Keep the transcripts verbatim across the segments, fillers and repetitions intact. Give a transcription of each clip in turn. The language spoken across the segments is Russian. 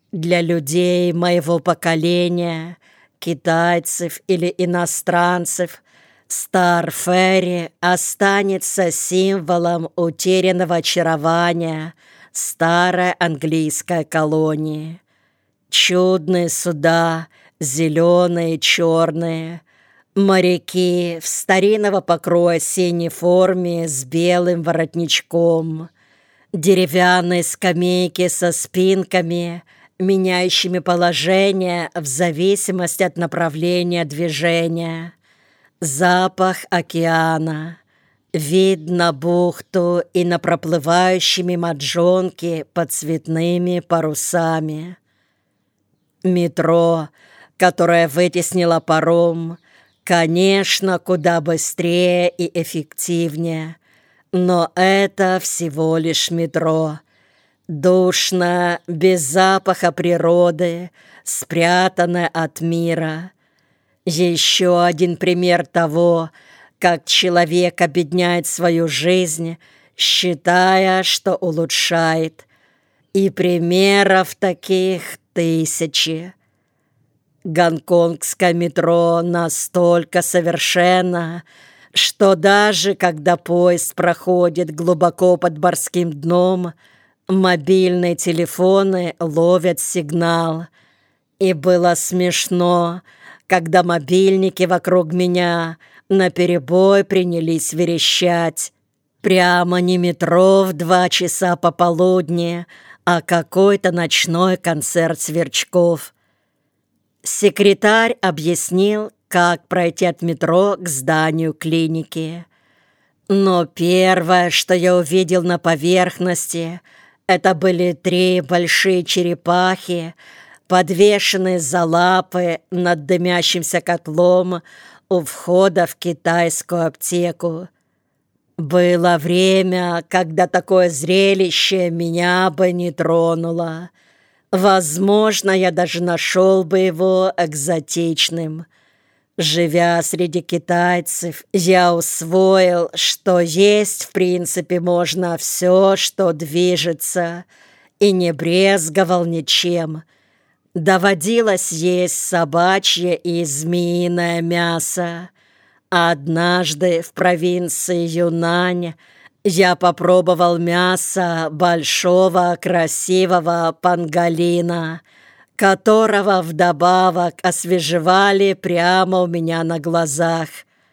Для людей моего поколения, китайцев или иностранцев, Стар-Ферри останется символом утерянного очарования старой английской колонии. Чудные суда, зеленые и черные, моряки в старинного покроя синей форме с белым воротничком, деревянные скамейки со спинками, меняющими положение в зависимости от направления движения, запах океана, вид на бухту и на проплывающие мимо джонки под цветными парусами. Метро, которое вытеснило паром, конечно, куда быстрее и эффективнее, но это всего лишь метро. Душно, без запаха природы, спрятанное от мира. Еще один пример того, как человек обедняет свою жизнь, считая, что улучшает. И примеров таких тысячи. Гонконгское метро настолько совершенно, что даже когда поезд проходит глубоко под морским дном, мобильные телефоны ловят сигнал. И было смешно, когда мобильники вокруг меня наперебой принялись верещать. Прямо не метро в два часа пополудни, а какой-то ночной концерт сверчков. Секретарь объяснил, как пройти от метро к зданию клиники. Но первое, что я увидел на поверхности, это были три большие черепахи, подвешенные за лапы над дымящимся котлом у входа в китайскую аптеку. Было время, когда такое зрелище меня бы не тронуло. Возможно, я даже нашел бы его экзотичным. Живя среди китайцев, я усвоил, что есть в принципе можно все, что движется, и не брезговал ничем. Доводилось есть собачье и змеиное мясо. Однажды в провинции Юнань я попробовал мясо большого красивого панголина, которого вдобавок освежевали прямо у меня на глазах.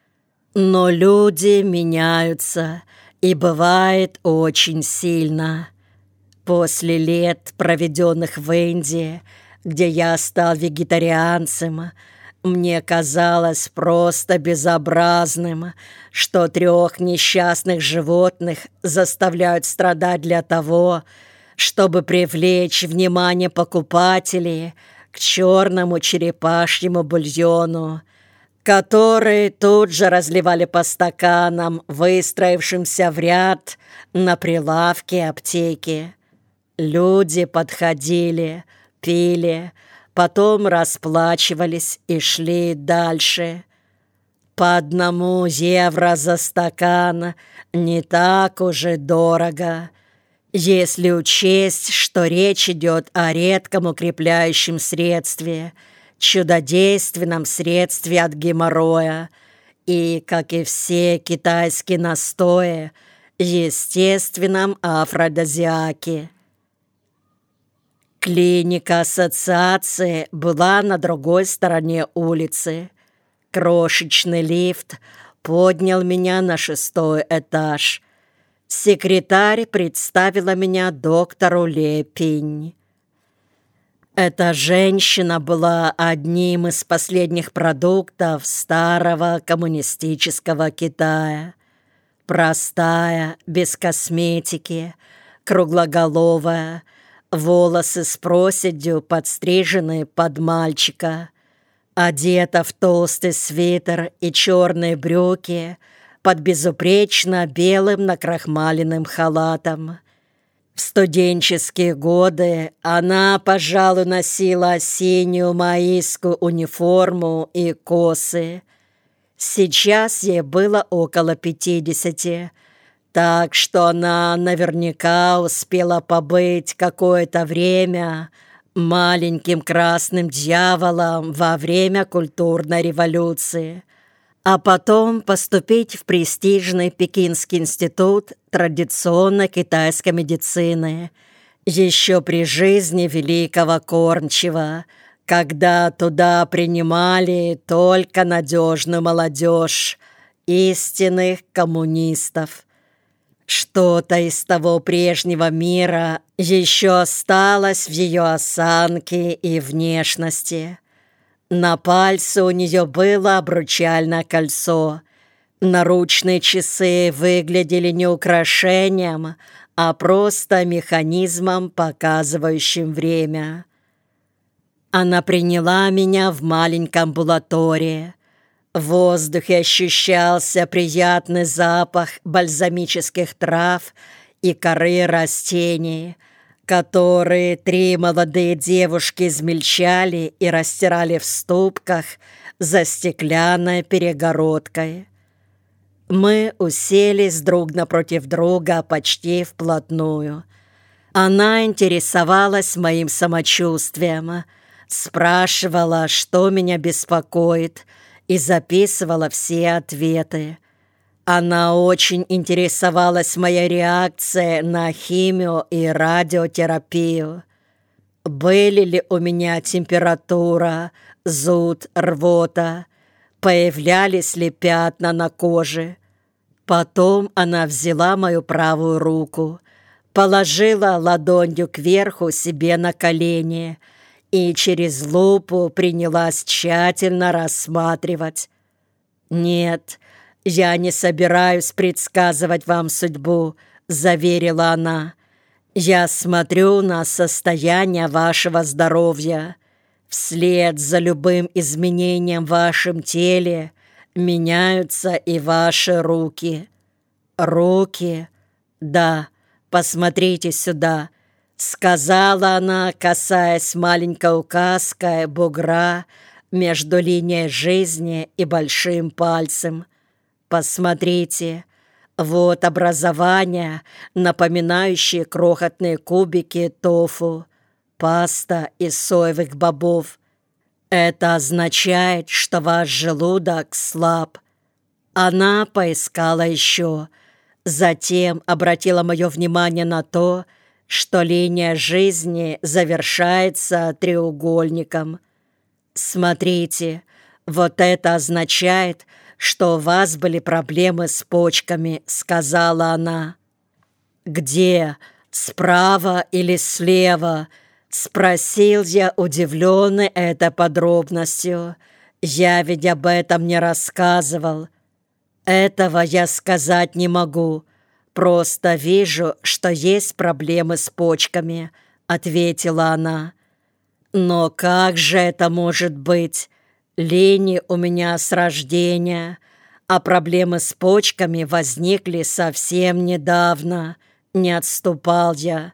Но люди меняются, и бывает очень сильно. После лет, проведенных в Индии, где я стал вегетарианцем, мне казалось просто безобразным, что трех несчастных животных заставляют страдать для того, чтобы привлечь внимание покупателей к черному черепашьему бульону, который тут же разливали по стаканам, выстроившимся в ряд на прилавке аптеки. Люди подходили, пили, потом расплачивались и шли дальше. По одному евро за стакан не так уже дорого, если учесть, что речь идет о редком укрепляющем средстве, чудодейственном средстве от геморроя и, как и все китайские настои, естественном афродизиаке. Клиника ассоциации была на другой стороне улицы. Крошечный лифт поднял меня на шестой этаж. Секретарь представила меня доктору Ле Пинь. Эта женщина была одним из последних продуктов старого коммунистического Китая. Простая, без косметики, круглоголовая, волосы с проседью подстрижены под мальчика, одета в толстый свитер и черные брюки под безупречно белым накрахмаленным халатом. В студенческие годы она, пожалуй, носила синюю маоистскую униформу и косы. Сейчас ей было около пятидесяти, так что она наверняка успела побыть какое-то время маленьким красным дьяволом во время культурной революции, а потом поступить в престижный Пекинский институт традиционной китайской медицины еще при жизни великого кормчего, когда туда принимали только надежную молодежь, истинных коммунистов. Что-то из того прежнего мира еще осталось в ее осанке и внешности. На пальце у нее было обручальное кольцо. Наручные часы выглядели не украшением, а просто механизмом, показывающим время. Она приняла меня в маленькой амбулатории. В воздухе ощущался приятный запах бальзамических трав и коры растений, которые три молодые девушки измельчали и растирали в ступках за стеклянной перегородкой. Мы уселись друг напротив друга почти вплотную. Она интересовалась моим самочувствием, спрашивала, что меня беспокоит, и записывала все ответы. Она очень интересовалась моей реакцией на химию и радиотерапию. Были ли у меня температура, зуд, рвота, появлялись ли пятна на коже. Потом она взяла мою правую руку, положила ладонью кверху себе на колени и через лупу принялась тщательно рассматривать. «Нет, я не собираюсь предсказывать вам судьбу», — заверила она. «Я смотрю на состояние вашего здоровья. Вслед за любым изменением в вашем теле меняются и ваши руки». «Руки? Да, посмотрите сюда», — сказала она, касаясь маленькой указкой бугра между линией жизни и большим пальцем. «Посмотрите, вот образование, напоминающее крохотные кубики тофу, паста из соевых бобов. Это означает, что ваш желудок слаб». Она поискала еще, затем обратила мое внимание на то, что линия жизни завершается треугольником. «Смотрите, вот это означает, что у вас были проблемы с почками», — сказала она. «Где? Справа или слева?» — спросил я, удивленный этой подробностью. «Я ведь об этом не рассказывал». «Этого я сказать не могу. Просто вижу, что есть проблемы с почками», — ответила она. «Но как же это может быть? Линии у меня с рождения, а проблемы с почками возникли совсем недавно», — не отступал я.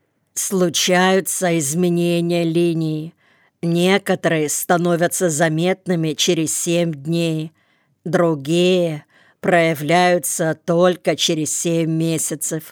«Случаются изменения линий. Некоторые становятся заметными через семь дней, другие проявляются только через семь месяцев».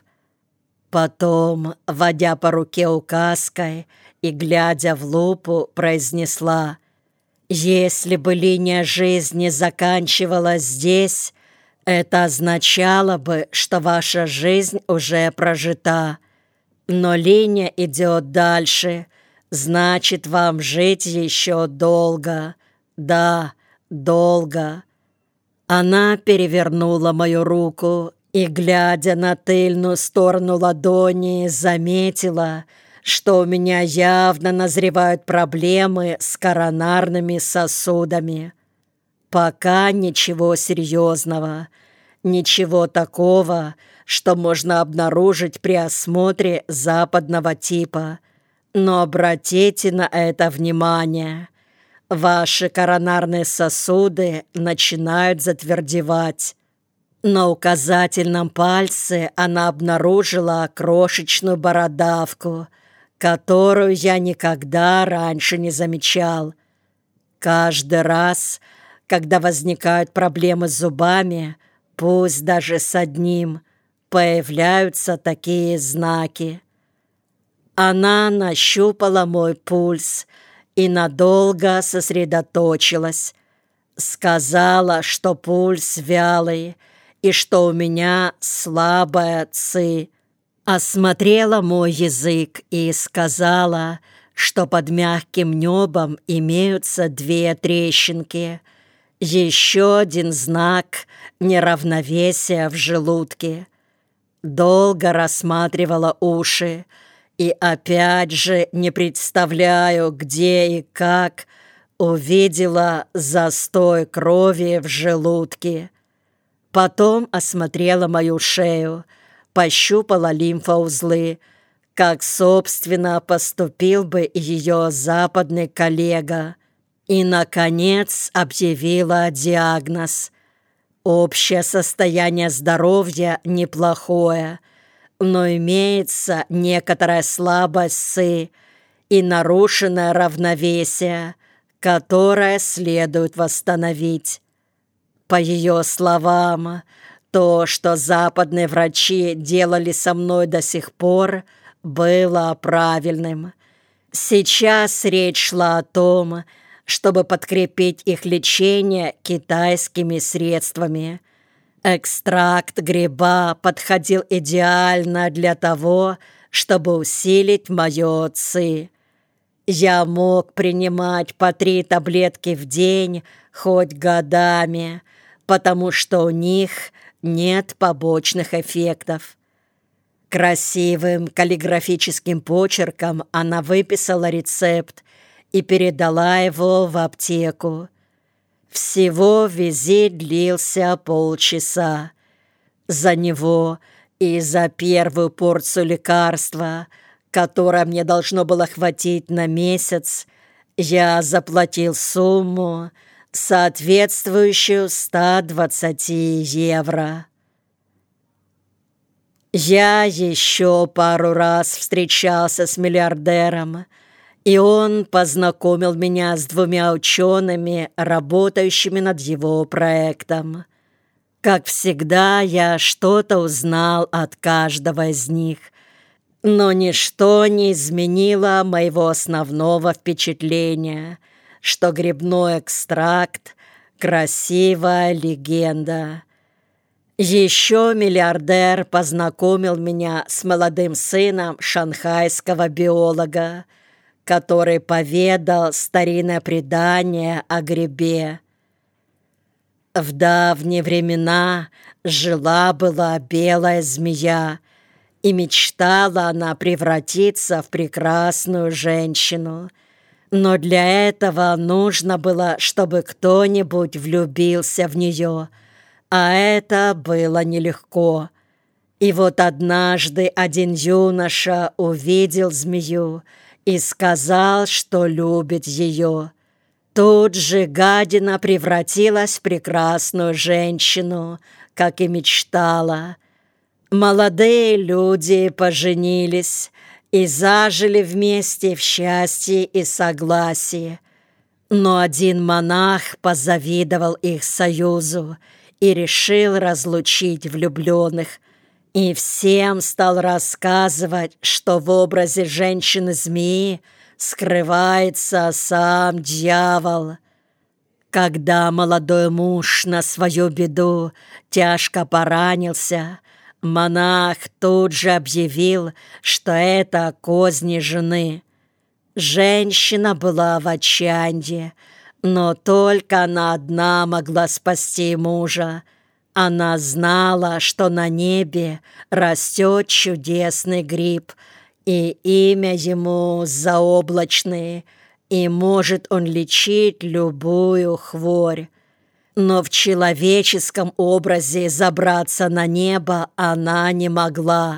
Потом, водя по руке указкой и глядя в лупу, произнесла: «Если бы линия жизни заканчивалась здесь, это означало бы, что ваша жизнь уже прожита. Но линия идет дальше, значит, вам жить еще долго. Да, долго». Она перевернула мою руку и, глядя на тыльную сторону ладони, заметила, что у меня явно назревают проблемы с коронарными сосудами. Пока ничего серьезного, ничего такого, что можно обнаружить при осмотре западного типа. Но обратите на это внимание. Ваши коронарные сосуды начинают затвердевать. На указательном пальце она обнаружила крошечную бородавку, которую я никогда раньше не замечал. Каждый раз, когда возникают проблемы с зубами, пусть даже с одним, появляются такие знаки. Она нащупала мой пульс и надолго сосредоточилась. Сказала, что пульс вялый и что у меня слабая ци. Осмотрела мой язык и сказала, что под мягким небом имеются две трещинки. Еще один знак неравновесия в желудке. Долго рассматривала уши и опять же не представляю, где и как увидела застой крови в желудке. Потом осмотрела мою шею, пощупала лимфоузлы, как, собственно, поступил бы ее западный коллега, и, наконец, объявила диагноз. Общее состояние здоровья неплохое, но имеется некоторая слабость ци и нарушенное равновесие, которое следует восстановить. По ее словам, то, что западные врачи делали со мной до сих пор, было правильным. Сейчас речь шла о том, чтобы подкрепить их лечение китайскими средствами. Экстракт гриба подходил идеально для того, чтобы усилить мое ци. Я мог принимать по три таблетки в день хоть годами, потому что у них нет побочных эффектов. Красивым каллиграфическим почерком она выписала рецепт и передала его в аптеку. Всего визит длился полчаса. За него и за первую порцию лекарства, которое мне должно было хватить на месяц, я заплатил сумму, соответствующую ста двадцати евро. Я еще пару раз встречался с миллиардером, и он познакомил меня с двумя учеными, работающими над его проектом. Как всегда, я что-то узнал от каждого из них, но ничто не изменило моего основного впечатления, что грибной экстракт – красивая легенда. Еще миллиардер познакомил меня с молодым сыном шанхайского биолога, который поведал старинное предание о грибе. В давние времена жила-была белая змея, и мечтала она превратиться в прекрасную женщину. Но для этого нужно было, чтобы кто-нибудь влюбился в нее, а это было нелегко. И вот однажды один юноша увидел змею и сказал, что любит ее. Тут же гадина превратилась в прекрасную женщину, как и мечтала. Молодые люди поженились и зажили вместе в счастье и согласии. Но один монах позавидовал их союзу и решил разлучить влюбленных, и всем стал рассказывать, что в образе женщины-змеи скрывается сам дьявол. Когда молодой муж на свою беду тяжко поранился, монах тут же объявил, что это козни жены. Женщина была в отчаянии, но только она одна могла спасти мужа. Она знала, что на небе растет чудесный гриб, и имя ему заоблачное, и может он лечить любую хворь. Но в человеческом образе забраться на небо она не могла.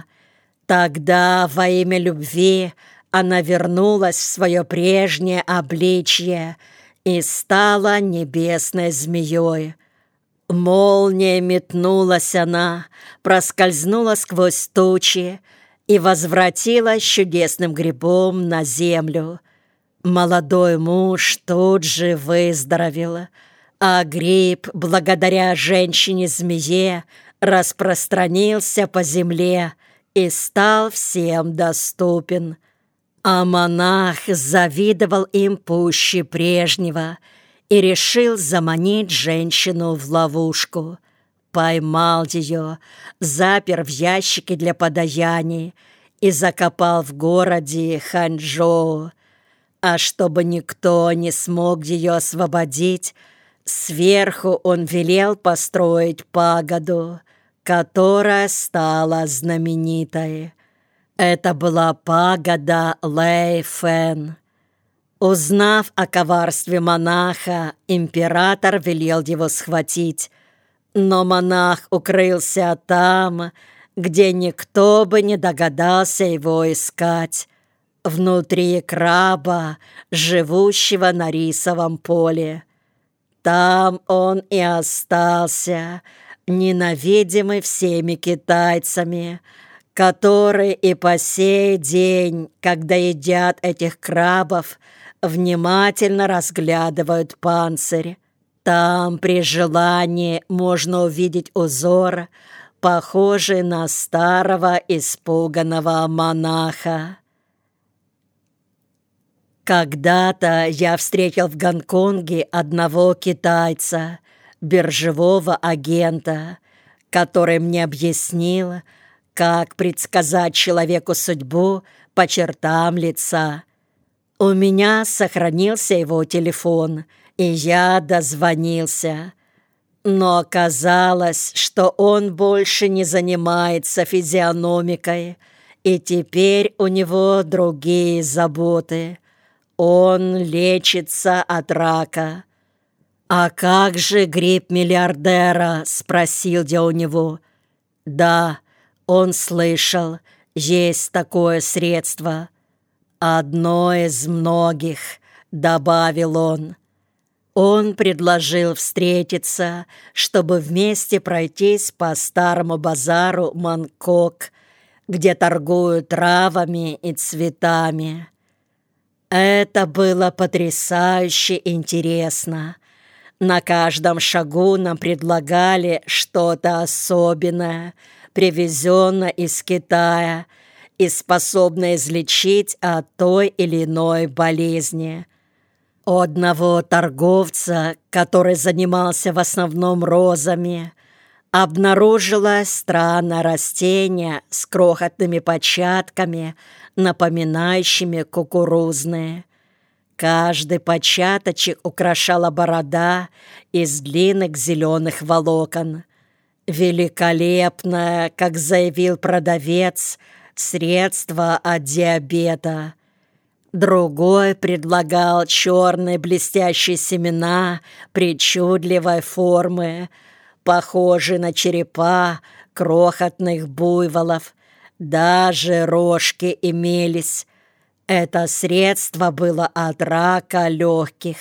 Тогда во имя любви она вернулась в свое прежнее обличье и стала небесной змеей. Молнией метнулась она, проскользнула сквозь тучи и возвратилась чудесным грибом на землю. Молодой муж тут же выздоровел, а гриб, благодаря женщине-змее, распространился по земле и стал всем доступен. А монах завидовал им пуще прежнего и решил заманить женщину в ловушку. Поймал ее, запер в ящике для подаяний и закопал в городе Ханчжоу. А чтобы никто не смог ее освободить, сверху он велел построить пагоду, которая стала знаменитой. Это была пагода Лэй Фэн. Узнав о коварстве монаха, император велел его схватить, но монах укрылся там, где никто бы не догадался его искать, внутри краба, живущего на рисовом поле. Там он и остался, ненавидимый всеми китайцами, которые и по сей день, когда едят этих крабов, внимательно разглядывают панцирь. Там при желании можно увидеть узор, похожий на старого испуганного монаха. Когда-то я встретил в Гонконге одного китайца, биржевого агента, который мне объяснил, как предсказать человеку судьбу по чертам лица. У меня сохранился его телефон, и я дозвонился. Но оказалось, что он больше не занимается физиономикой, и теперь у него другие заботы. Он лечится от рака. «А как же грипп миллиардера?» — спросил я у него. «Да, он слышал, есть такое средство. Одно из многих», — добавил он. Он предложил встретиться, чтобы вместе пройтись по старому базару Манкок, где торгуют травами и цветами. Это было потрясающе интересно. На каждом шагу нам предлагали что-то особенное, привезенное из Китая и способное излечить от той или иной болезни. У одного торговца, который занимался в основном розами, обнаружилось странное растение с крохотными початками, напоминающими кукурузные. Каждый початочек украшала борода из длинных зеленых волокон. Великолепное, как заявил продавец, средство от диабета. Другой предлагал черные блестящие семена причудливой формы, похожие на черепа крохотных буйволов. Даже рожки имелись. Это средство было от рака легких.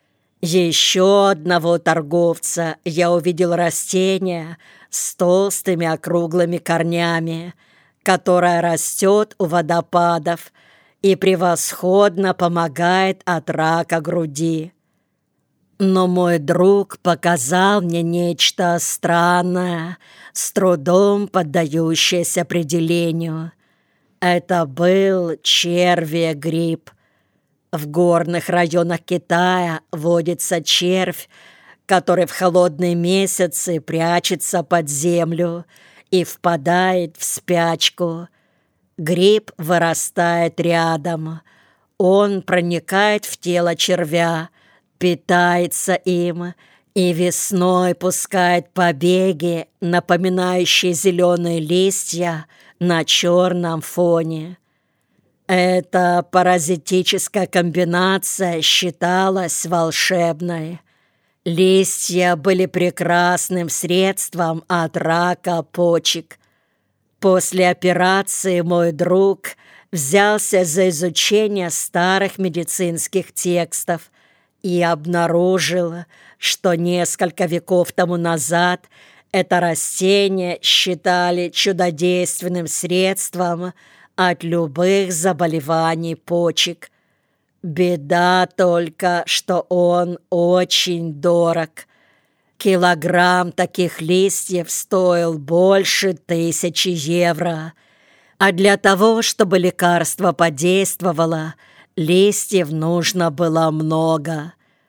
Еще одного торговца я увидел растение с толстыми округлыми корнями, которое растет у водопадов и превосходно помогает от рака груди. Но мой друг показал мне нечто странное, с трудом поддающееся определению. Это был червь-гриб. В горных районах Китая водится червь, который в холодные месяцы прячется под землю и впадает в спячку. Гриб вырастает рядом. Он проникает в тело червя, питается им и весной пускает побеги, напоминающие зеленые листья на черном фоне. Эта паразитическая комбинация считалась волшебной. Листья были прекрасным средством от рака почек. После операции мой друг взялся за изучение старых медицинских текстов и обнаружил, что несколько веков тому назад это растение считали чудодейственным средством от любых заболеваний почек. Беда только, что он очень дорог. Килограмм таких листьев стоил больше тысячи евро. А для того, чтобы лекарство подействовало, листьев нужно было много.